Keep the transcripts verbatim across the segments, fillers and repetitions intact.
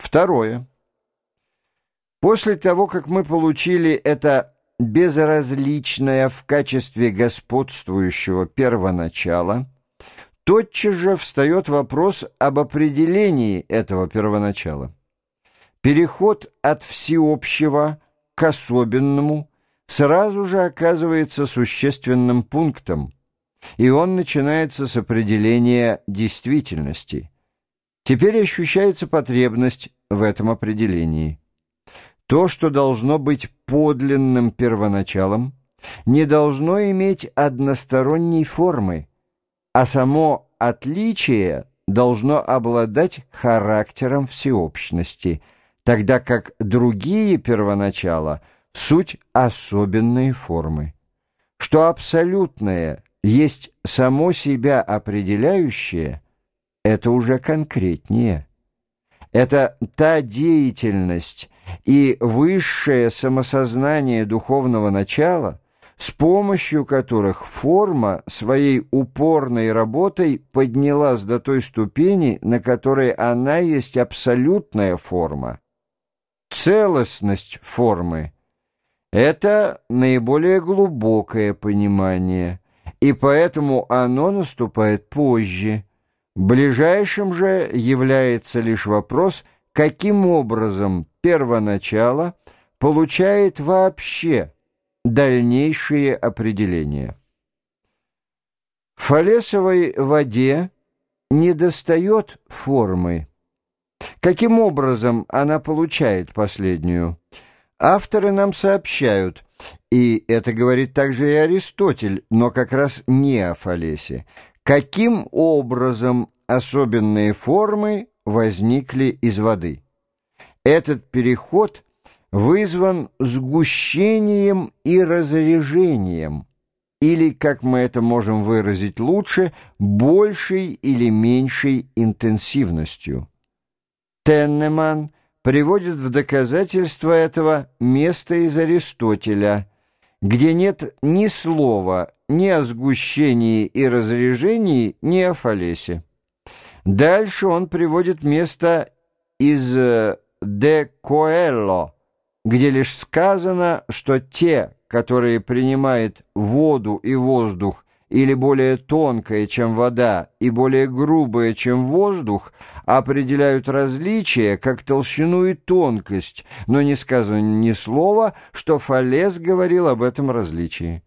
Второе. После того, как мы получили это безразличное в качестве господствующего первоначала, тотчас же встает вопрос об определении этого первоначала. Переход от всеобщего к особенному сразу же оказывается существенным пунктом, и он начинается с определения действительности. Теперь ощущается потребность в этом определении. То, что должно быть подлинным первоначалом, не должно иметь односторонней формы, а само отличие должно обладать характером всеобщности, тогда как другие первоначала — суть особенные формы. Что абсолютное есть само себя определяющее, это уже конкретнее. Это та деятельность и высшее самосознание духовного начала, с помощью которых форма своей упорной работой поднялась до той ступени, на которой она есть абсолютная форма. Целостность формы — это наиболее глубокое понимание, и поэтому оно наступает позже. Ближайшим же является лишь вопрос, каким образом первоначало получает вообще дальнейшие определения. В фалесовой воде недостает формы. Каким образом она получает последнюю? Авторы нам сообщают, и это говорит также и Аристотель, но как раз не о Фалесе, каким образом особенные формы возникли из воды. Этот переход вызван сгущением и разрежением, или, как мы это можем выразить лучше, большей или меньшей интенсивностью. Теннеман приводит в доказательство этого место из Аристотеля, где нет ни слова ни о сгущении и разрежении, ни о Фалесе. Дальше он приводит место из «Де Коэлло», где лишь сказано, что те, которые принимают воду и воздух, или более тонкое, чем вода, и более грубое, чем воздух, определяют различия как толщину и тонкость, но не сказано ни слова, что Фалес говорил об этом различии.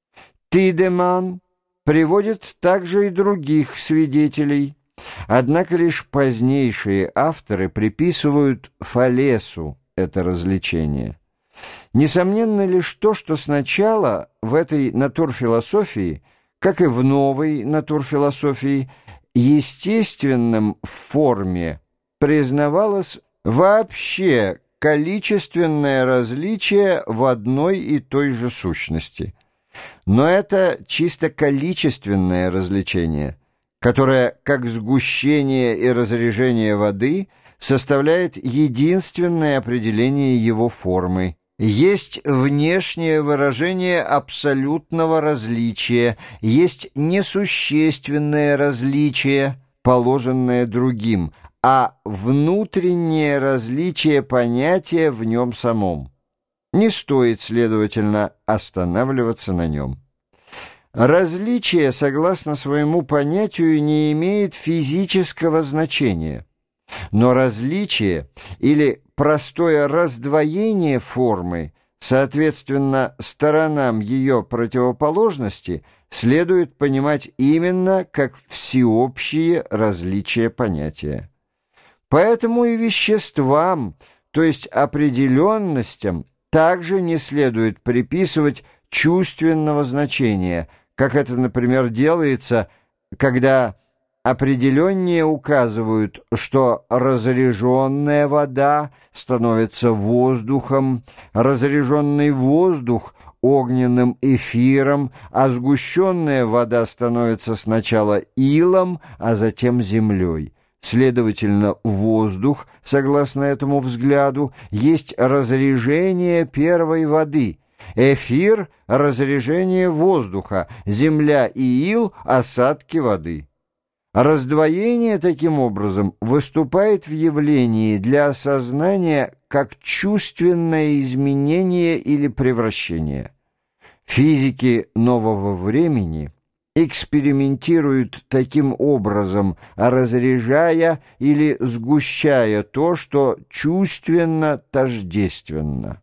Тидеман приводит также и других свидетелей, однако лишь позднейшие авторы приписывают Фалесу это развлечение. Несомненно лишь то, что сначала в этой натурфилософии, как и в новой натурфилософии, естественным в форме признавалось вообще количественное различие в одной и той же сущности. Но это чисто количественное различение, которое, как сгущение и разрежение воды, составляет единственное определение его формы. Есть внешнее выражение абсолютного различия, есть несущественное различие, положенное другим, а внутреннее различие понятия в нем самом. Не стоит, следовательно, останавливаться на нем. Различие, согласно своему понятию, не имеет физического значения, но различие или простое раздвоение формы, соответственно, сторонам ее противоположности, следует понимать именно как всеобщие различия понятия. Поэтому и веществам, то есть определенностям, также не следует приписывать чувственного значения, как это, например, делается, когда определеннее указывают, что разреженная вода становится воздухом, разреженный воздух — огненным эфиром, а сгущенная вода становится сначала илом, а затем землей. Следовательно, воздух, согласно этому взгляду, есть разрежение первой воды, эфир — разрежение воздуха, земля и ил — осадки воды. Раздвоение, таким образом, выступает в явлении для осознания как чувственное изменение или превращение. Физики нового времени экспериментируют таким образом, разряжая или сгущая то, что чувственно тождественно.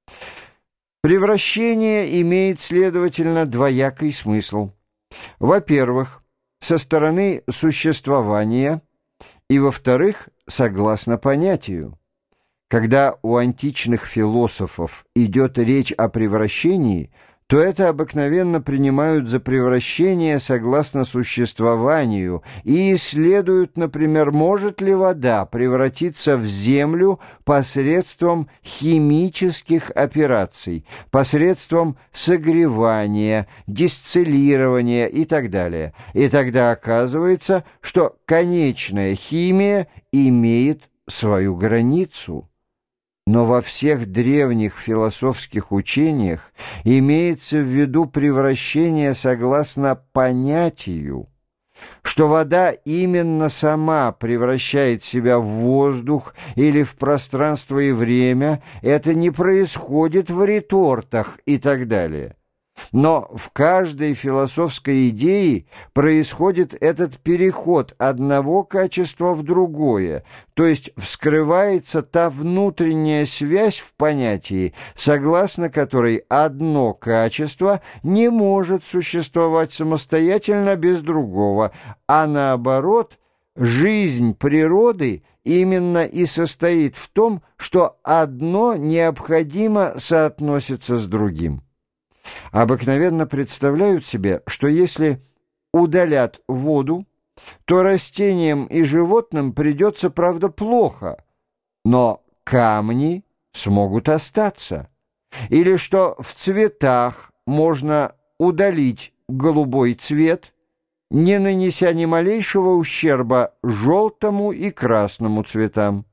Превращение имеет, следовательно, двоякий смысл. Во-первых, со стороны существования, и, во-вторых, согласно понятию. Когда у античных философов идет речь о превращении, то это обыкновенно принимают за превращение согласно существованию и исследуют, например, может ли вода превратиться в землю посредством химических операций, посредством согревания, дистиллирования и так далее. И тогда оказывается, что конечная химия имеет свою границу. Но во всех древних философских учениях имеется в виду превращение согласно понятию, что вода именно сама превращает себя в воздух или в пространство и время, это не происходит в ретортах и так далее. Но в каждой философской идее происходит этот переход одного качества в другое, то есть вскрывается та внутренняя связь в понятии, согласно которой одно качество не может существовать самостоятельно без другого, а наоборот, жизнь природы именно и состоит в том, что одно необходимо соотносится с другим. Обыкновенно представляют себе, что если удалят воду, то растениям и животным придется, правда, плохо, но камни смогут остаться, или что в цветах можно удалить голубой цвет, не нанеся ни малейшего ущерба желтому и красному цветам.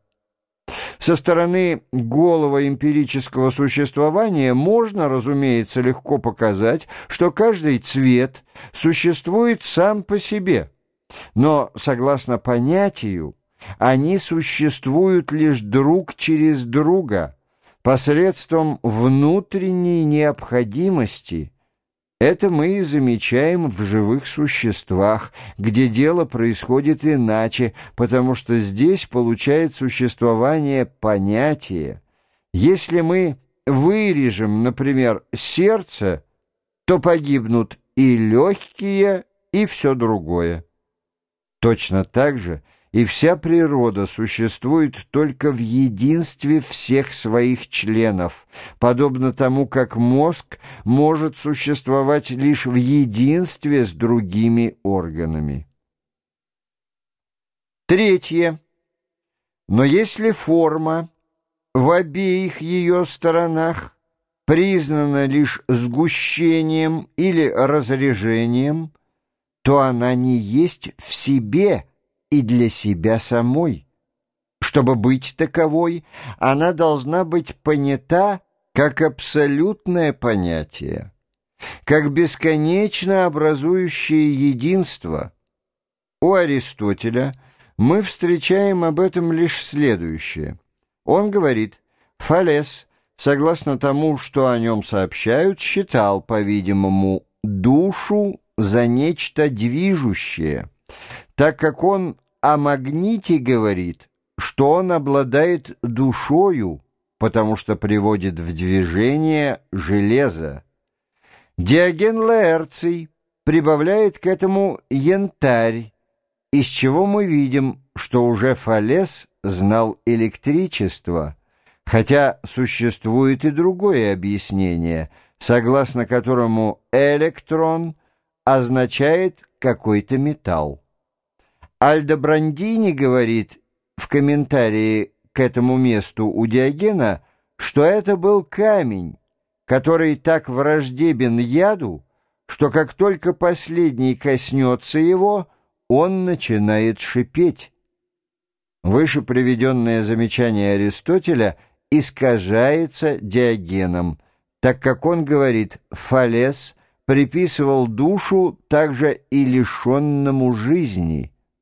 Со стороны голого эмпирического существования можно, разумеется, легко показать, что каждый цвет существует сам по себе, но, согласно понятию, они существуют лишь друг через друга, посредством внутренней необходимости. Это мы и замечаем в живых существах, где дело происходит иначе, потому что здесь получает существование понятие. Если мы вырежем, например, сердце, то погибнут и легкие, и все другое. Точно так же и вся природа существует только в единстве всех своих членов, подобно тому, как мозг может существовать лишь в единстве с другими органами. Третье. Но если форма в обеих ее сторонах признана лишь сгущением или разрежением, то она не есть в себе и для себя самой. Чтобы быть таковой, она должна быть понята как абсолютное понятие, как бесконечно образующее единство. У Аристотеля мы встречаем об этом лишь следующее. Он говорит, Фалес, согласно тому, что о нем сообщают, считал, по-видимому, душу за нечто движущее, так как он о магните говорит, что он обладает душою, потому что приводит в движение железо. Диоген Лаэрций прибавляет к этому янтарь, из чего мы видим, что уже Фалес знал электричество, хотя существует и другое объяснение, согласно которому электрон означает какой-то металл. Альдобрандини говорит в комментарии к этому месту у Диогена, что это был камень, который так враждебен яду, что как только последний коснется его, он начинает шипеть. Выше приведенное замечание Аристотеля искажается Диогеном, так как он говорит, Фалес приписывал душу также и лишенному жизни.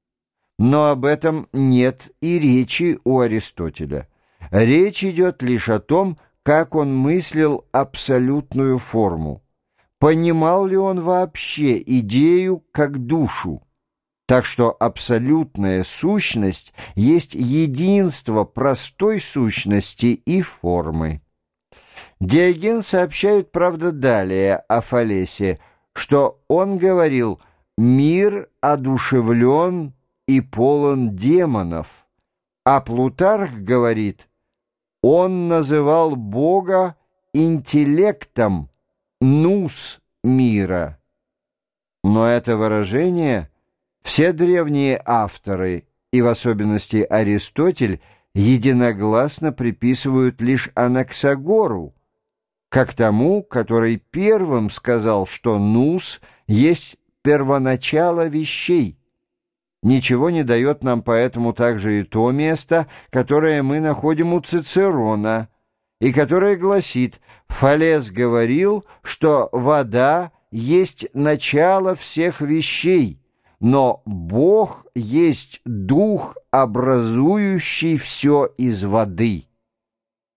Но об этом нет и речи у Аристотеля. Речь идет лишь о том, как он мыслил абсолютную форму. Понимал ли он вообще идею как душу? Так что абсолютная сущность есть единство простой сущности и формы. Диоген сообщает, правда, далее о Фалесе, что он говорил «мир одушевлен и полон демонов», а Плутарх говорит «он называл Бога интеллектом, нус мира». Но это выражение все древние авторы, и в особенности Аристотель, единогласно приписывают лишь Анаксагору, как тому, который первым сказал, что нус есть первоначало вещей. Ничего не дает нам поэтому также и то место, которое мы находим у Цицерона, и которое гласит: «Фалес говорил, что вода есть начало всех вещей, но Бог есть дух, образующий все из воды».